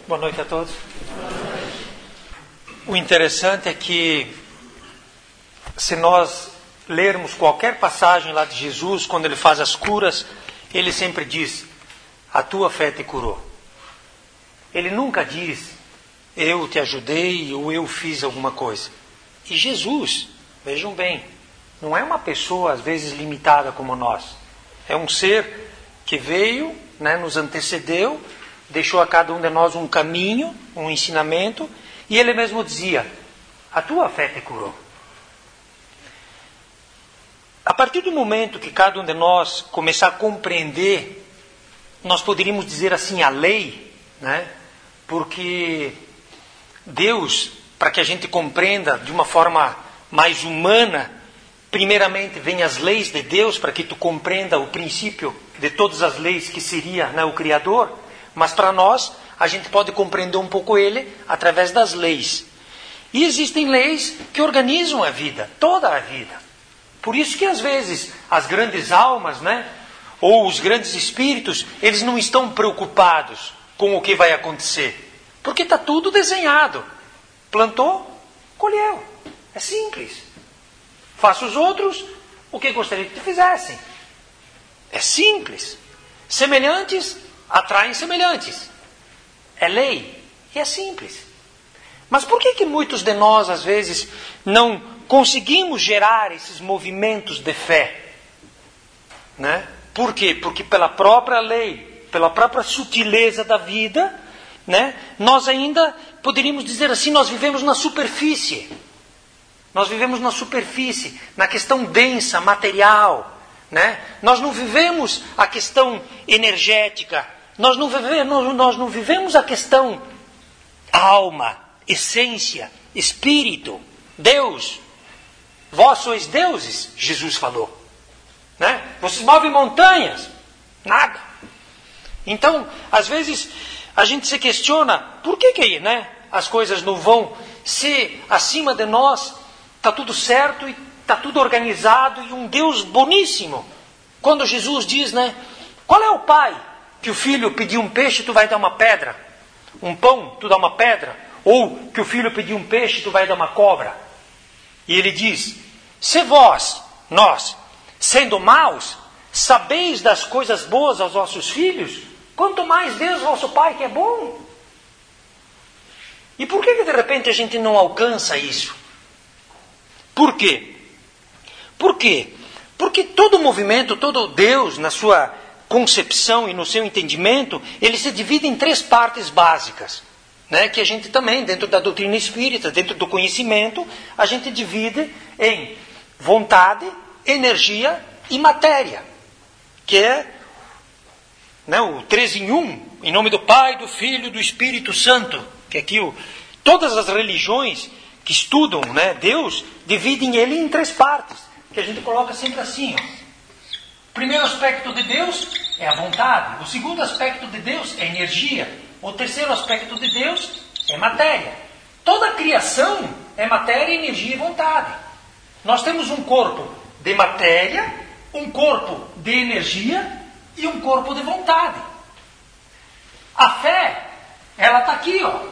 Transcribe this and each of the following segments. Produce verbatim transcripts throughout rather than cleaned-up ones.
Boa noite a todos. O interessante é que, se nós lermos qualquer passagem lá de Jesus, quando ele faz as curas, ele sempre diz: a tua fé te curou. Ele nunca diz: eu te ajudei ou eu fiz alguma coisa. E Jesus, vejam bem, não é uma pessoa às vezes limitada como nós. É um ser que veio, né, nos antecedeu, deixou a cada um de nós um caminho, um ensinamento, e ele mesmo dizia: a tua fé te curou. A partir do momento que cada um de nós começar a compreender, nós poderíamos dizer assim, a lei, né? Porque Deus, para que a gente compreenda de uma forma mais humana, primeiramente vem as leis de Deus, para que tu compreenda o princípio de todas as leis que seria, né, o Criador. Mas para nós, a gente pode compreender um pouco ele através das leis. E existem leis que organizam a vida, toda a vida. Por isso que às vezes as grandes almas, né, ou os grandes espíritos, eles não estão preocupados com o que vai acontecer. Porque está tudo desenhado. Plantou, colheu. É simples. Faça os outros o que gostaria que te fizessem. É simples. Semelhantes atraem semelhantes. É lei e é simples. Mas por que que muitos de nós, às vezes, não conseguimos gerar esses movimentos de fé? Né? Por quê? Porque pela própria lei, pela própria sutileza da vida, né, nós ainda poderíamos dizer assim, nós vivemos na superfície. Nós vivemos na superfície, na questão densa, material. Né? Nós não vivemos a questão energética. Nós não vivemos, nós não vivemos a questão alma, essência, espírito, Deus. Vós sois deuses, Jesus falou. Né? Vocês movem montanhas. Nada. Então, às vezes, a gente se questiona, por que que, né, as coisas não vão, se acima de nós está tudo certo e está tudo organizado e um Deus boníssimo. Quando Jesus diz, né, qual é o pai que o filho pediu um peixe e tu vai dar uma pedra? Um pão, tu dá uma pedra? Ou que o filho pediu um peixe e tu vai dar uma cobra? E ele diz: se vós, nós, sendo maus, sabeis das coisas boas aos vossos filhos, quanto mais Deus, vosso Pai, que é bom. E por que que de repente a gente não alcança isso? Por quê? Por quê? Porque todo movimento, todo Deus, na sua concepção e no seu entendimento, ele se divide em três partes básicas. Né? Que a gente também, dentro da doutrina espírita, dentro do conhecimento, a gente divide em vontade, energia e matéria. Que é, né, o três em um, em nome do Pai, do Filho e do Espírito Santo. Que aqui o, todas as religiões que estudam, né, Deus, dividem ele em três partes, que a gente coloca sempre assim. Ó. O primeiro aspecto de Deus é a vontade. O segundo aspecto de Deus é energia. O terceiro aspecto de Deus é matéria. Toda a criação é matéria, energia e vontade. Nós temos um corpo de matéria, um corpo de energia e um corpo de vontade. A fé, ela está aqui, ó.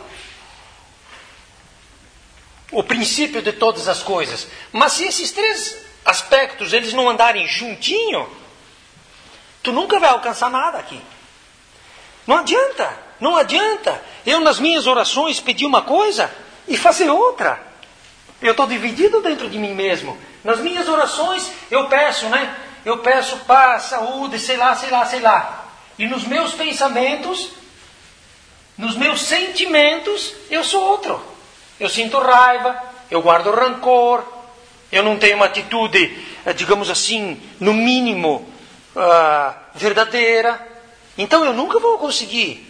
O princípio de todas as coisas. Mas se esses três aspectos eles não andarem juntinho, tu nunca vai alcançar nada aqui. Não adianta, não adianta eu nas minhas orações pedir uma coisa e fazer outra. Eu estou dividido dentro de mim mesmo. Nas minhas orações eu peço, né? Eu peço paz, saúde, sei lá, sei lá, sei lá. E nos meus pensamentos, nos meus sentimentos, eu sou outro. Eu sinto raiva, eu guardo rancor, eu não tenho uma atitude, digamos assim, no mínimo, uh, verdadeira. Então eu nunca vou conseguir.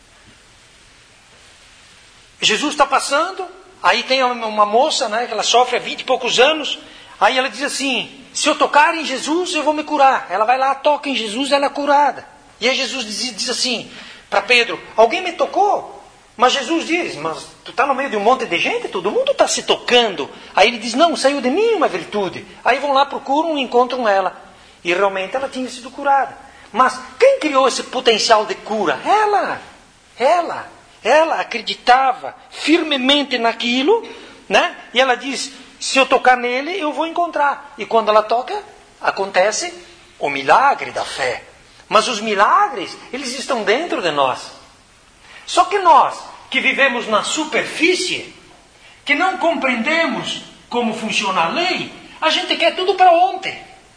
Jesus está passando, aí tem uma moça, né, que ela sofre há vinte e poucos anos, aí ela diz assim, se eu tocar em Jesus eu vou me curar. Ela vai lá, toca em Jesus, ela é curada. E aí Jesus diz, diz assim para Pedro, alguém me tocou? Mas Jesus diz, mas tu está no meio de um monte de gente, todo mundo está se tocando. Aí ele diz, não, saiu de mim uma virtude. Aí vão lá, procuram e encontram ela. E realmente ela tinha sido curada. Mas quem criou esse potencial de cura? Ela. Ela. Ela acreditava firmemente naquilo, né? E ela diz, se eu tocar nele, eu vou encontrar. E quando ela toca, acontece o milagre da fé. Mas os milagres, eles estão dentro de nós. Só que nós, que vivemos na superfície, que não compreendemos como funciona a lei, a gente quer tudo para ontem.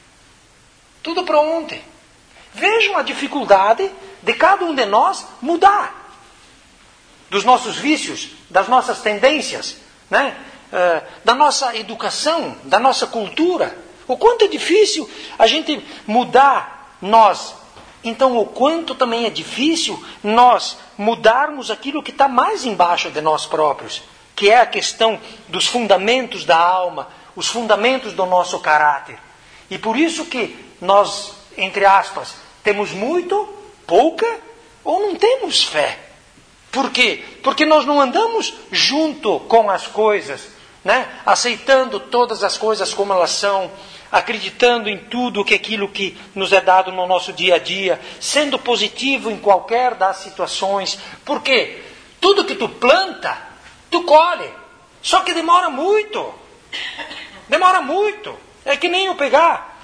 Tudo para ontem. Vejam a dificuldade de cada um de nós mudar. Dos nossos vícios, das nossas tendências, né? uh, da nossa educação, da nossa cultura. O quanto é difícil a gente mudar nós. Então, o quanto também é difícil nós mudarmos aquilo que está mais embaixo de nós próprios, que é a questão dos fundamentos da alma, os fundamentos do nosso caráter. E por isso que nós, entre aspas, temos muito, pouca ou não temos fé. Por quê? Porque nós não andamos junto com as coisas, né? Aceitando todas as coisas como elas são, acreditando em tudo que aquilo que nos é dado no nosso dia a dia, sendo positivo em qualquer das situações. Por quê? Tudo que tu planta, tu colhe. Só que demora muito. Demora muito. É que nem eu pegar.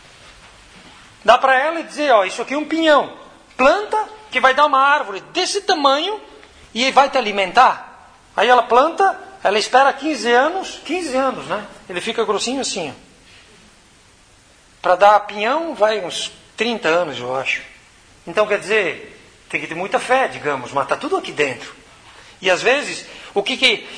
Dá para ela e dizer, ó, isso aqui é um pinhão. Planta que vai dar uma árvore desse tamanho e vai te alimentar. Aí ela planta, ela espera quinze anos, quinze anos, né? Ele fica grossinho assim, ó. Para dar pinhão vai uns trinta anos, eu acho. Então, quer dizer, tem que ter muita fé, digamos, mas está tudo aqui dentro. E às vezes, o que que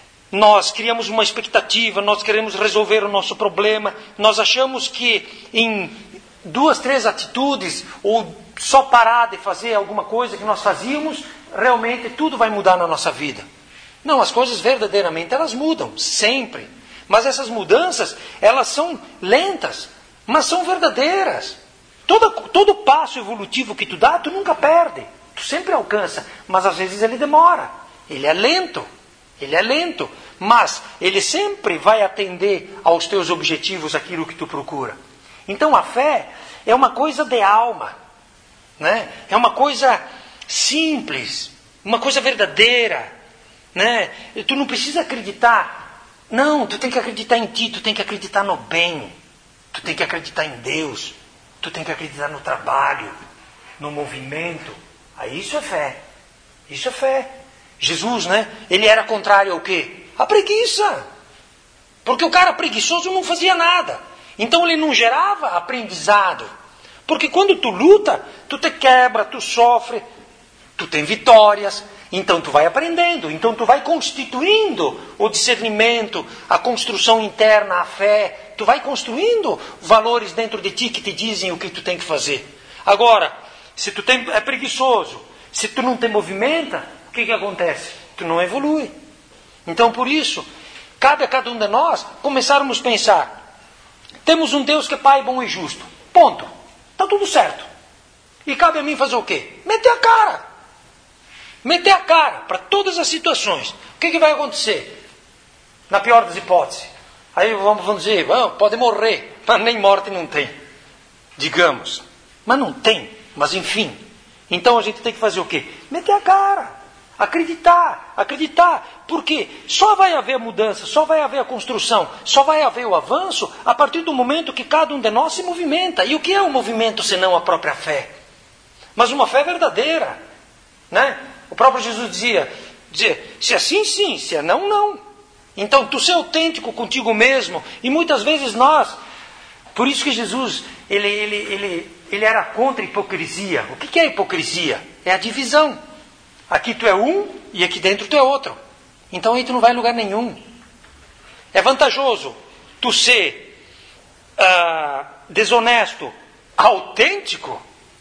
nós criamos uma expectativa, nós queremos resolver o nosso problema, nós achamos que em duas, três atitudes, ou só parar de fazer alguma coisa que nós fazíamos, realmente tudo vai mudar na nossa vida. Não, as coisas verdadeiramente elas mudam, sempre. Mas essas mudanças, elas são lentas, mas são verdadeiras. Todo, todo passo evolutivo que tu dá, tu nunca perde. Tu sempre alcança, mas às vezes ele demora. Ele é lento. Ele é lento, mas ele sempre vai atender aos teus objetivos, aquilo que tu procura. Então a fé é uma coisa de alma, né? É uma coisa simples, uma coisa verdadeira, né? Tu não precisa acreditar, não, tu tem que acreditar em ti, tu tem que acreditar no bem, tu tem que acreditar em Deus, tu tem que acreditar no trabalho, no movimento. Aí isso é fé, isso é fé. Jesus, né? Ele era contrário ao quê? A preguiça. Porque o cara preguiçoso não fazia nada. Então ele não gerava aprendizado. Porque quando tu luta, tu te quebra, tu sofre, tu tem vitórias. Então tu vai aprendendo. Então tu vai constituindo o discernimento, a construção interna, a fé. Tu vai construindo valores dentro de ti que te dizem o que tu tem que fazer. Agora, se tu tem, é preguiçoso, se tu não te movimenta, o que que acontece? Tu não evolui. Então, por isso, cabe a cada um de nós começarmos a pensar. Temos um Deus que é Pai bom e justo. Ponto. Está tudo certo. E cabe a mim fazer o quê? Meter a cara. Meter a cara para todas as situações. O que que vai acontecer? Na pior das hipóteses. Aí vamos, vamos dizer, ah, pode morrer. Mas nem morte não tem. Digamos. Mas não tem. Mas enfim. Então a gente tem que fazer o quê? Meter a cara. Acreditar, acreditar, porque só vai haver mudança, só vai haver a construção, só vai haver o avanço a partir do momento que cada um de nós se movimenta. E o que é o movimento senão a própria fé? Mas uma fé verdadeira, né? O próprio Jesus dizia, dizia, se é sim, sim, se é não, não. Então tu ser autêntico contigo mesmo, e muitas vezes nós, por isso que Jesus, ele, ele, ele, ele era contra a hipocrisia. O que é a hipocrisia? É a divisão. Aqui tu é um e aqui dentro tu é outro. Então aí tu não vai em lugar nenhum. É vantajoso tu ser uh, desonesto, autêntico,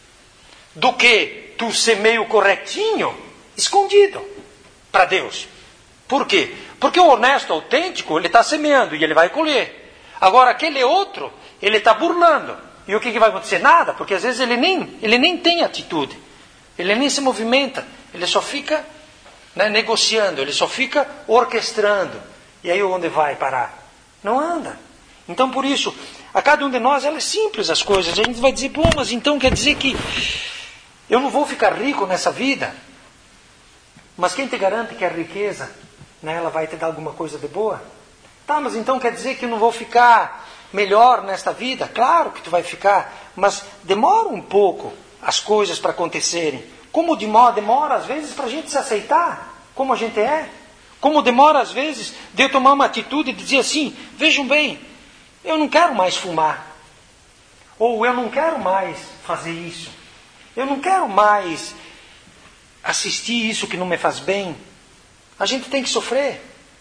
do que tu ser meio corretinho, escondido para Deus. Por quê? Porque o honesto, autêntico, ele está semeando e ele vai colher. Agora aquele outro, ele está burlando. E o que, que vai acontecer? Nada, porque às vezes ele nem, ele nem tem atitude. Ele nem se movimenta. Ele só fica, né, negociando, ele só fica orquestrando. E aí onde vai parar? Não anda. Então por isso, a cada um de nós, ela é simples as coisas. A gente vai dizer, pô, mas então quer dizer que eu não vou ficar rico nessa vida? Mas quem te garante que a riqueza, né, ela vai te dar alguma coisa de boa? Tá, mas então quer dizer que eu não vou ficar melhor nesta vida? Claro que tu vai ficar, mas demora um pouco as coisas para acontecerem. Como demora, demora às vezes para a gente se aceitar como a gente é. Como demora às vezes de eu tomar uma atitude e dizer assim, vejam bem, eu não quero mais fumar. Ou eu não quero mais fazer isso. Eu não quero mais assistir isso que não me faz bem. A gente tem que sofrer.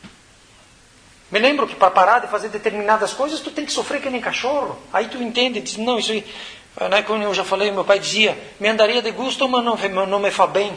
Me lembro que para parar de fazer determinadas coisas, tu tem que sofrer que nem cachorro. Aí tu entende, diz, não, isso aí... Né, como eu já falei, meu pai dizia, me andaria de gosto, mas não, não me faz bem.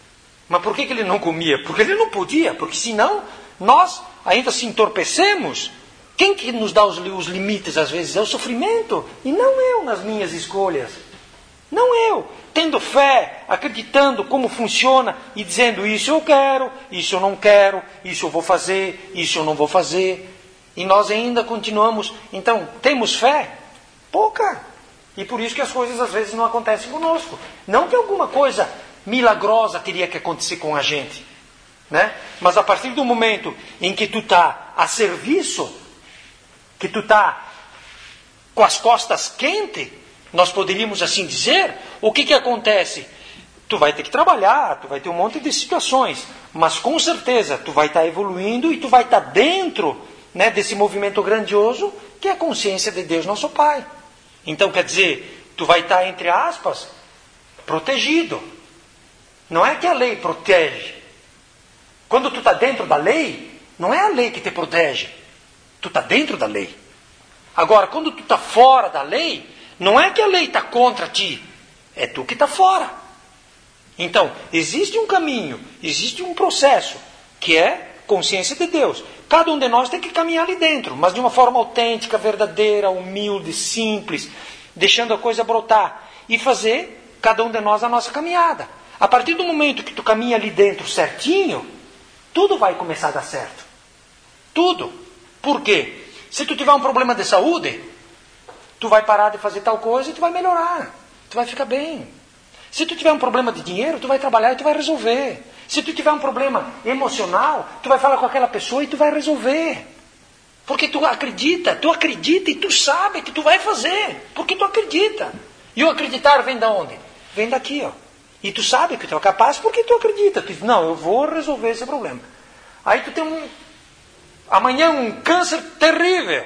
Mas por que, que ele não comia? Porque ele não podia, porque senão nós ainda se entorpecemos. Quem que nos dá os, os limites às vezes? É o sofrimento. E não eu nas minhas escolhas. Não eu. Tendo fé, acreditando como funciona e dizendo isso eu quero, isso eu não quero, isso eu vou fazer, isso eu não vou fazer. E nós ainda continuamos. Então, temos fé? Pouca. E por isso que as coisas às vezes não acontecem conosco. Não que alguma coisa milagrosa teria que acontecer com a gente. Né? Mas a partir do momento em que tu está a serviço, que tu está com as costas quentes, nós poderíamos assim dizer, o que que acontece? Tu vai ter que trabalhar, tu vai ter um monte de situações, mas com certeza tu vai estar evoluindo e tu vai estar dentro, né, desse movimento grandioso que é a consciência de Deus nosso Pai. Então quer dizer, tu vai estar, entre aspas, protegido. Não é que a lei protege. Quando tu está dentro da lei, não é a lei que te protege. Tu está dentro da lei. Agora, quando tu está fora da lei, não é que a lei está contra ti. É tu que está fora. Então, existe um caminho, existe um processo, que é consciência de Deus. Cada um de nós tem que caminhar ali dentro, mas de uma forma autêntica, verdadeira, humilde, simples, deixando a coisa brotar. E fazer, cada um de nós, a nossa caminhada. A partir do momento que tu caminha ali dentro certinho, tudo vai começar a dar certo. Tudo. Por quê? Se tu tiver um problema de saúde, tu vai parar de fazer tal coisa e tu vai melhorar. Tu vai ficar bem. Se tu tiver um problema de dinheiro, tu vai trabalhar e tu vai resolver. Se tu tiver um problema emocional, tu vai falar com aquela pessoa e tu vai resolver. Porque tu acredita, tu acredita e tu sabe que tu vai fazer. Porque tu acredita. E o acreditar vem de onde? Vem daqui, ó. E tu sabe que tu é capaz porque tu acredita. Tu diz, não, eu vou resolver esse problema. Aí tu tem um... Amanhã um câncer terrível.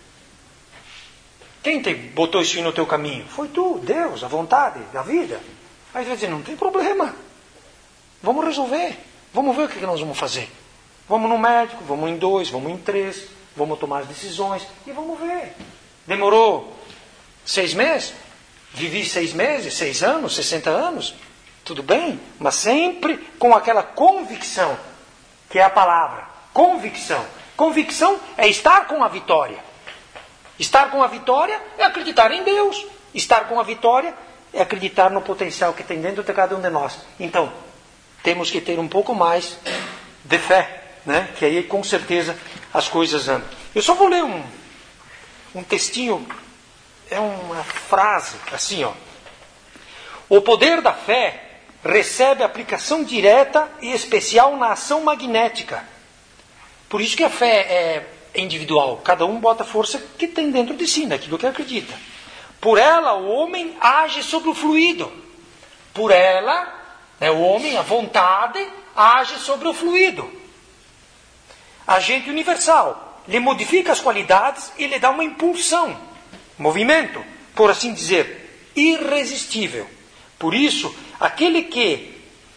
Quem te botou isso no teu caminho? Foi tu, Deus, a vontade, a vida. Aí tu vai dizer, não tem problema. Vamos resolver. Vamos ver o que nós vamos fazer. Vamos no médico, vamos em dois, vamos em três, vamos tomar as decisões e vamos ver. Demorou seis meses? Vivi seis meses, seis anos, sessenta anos? Tudo bem, mas sempre com aquela convicção, que é a palavra. Convicção. Convicção é estar com a vitória. Estar com a vitória é acreditar em Deus. Estar com a vitória é acreditar no potencial que tem dentro de cada um de nós. Então, temos que ter um pouco mais de fé, né? Que aí com certeza as coisas andam. Eu só vou ler um, um textinho, é uma frase assim, ó. O poder da fé recebe aplicação direta e especial na ação magnética. Por isso que a fé é individual. Cada um bota a força que tem dentro de si, naquilo que acredita. Por ela, o homem age sobre o fluido. Por ela, né, o homem, a vontade, age sobre o fluido. Agente universal. Lhe modifica as qualidades e lhe dá uma impulsão. Movimento, por assim dizer, irresistível. Por isso, aquele que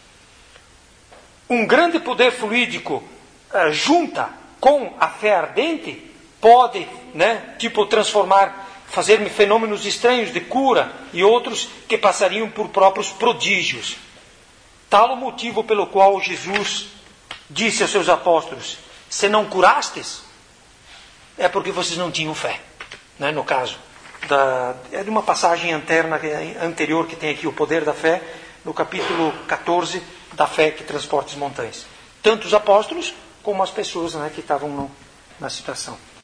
um grande poder fluídico uh, junta com a fé ardente, pode, né, tipo, transformar, fazer fenômenos estranhos de cura e outros que passariam por próprios prodígios. Tal o motivo pelo qual Jesus disse aos seus apóstolos, se não curastes, é porque vocês não tinham fé. Né, no caso, da, é de uma passagem interna, anterior que tem aqui, o poder da fé, no capítulo catorze, da fé que transporta as montanhas. Tanto os apóstolos, como as pessoas, né, que estavam no, na situação.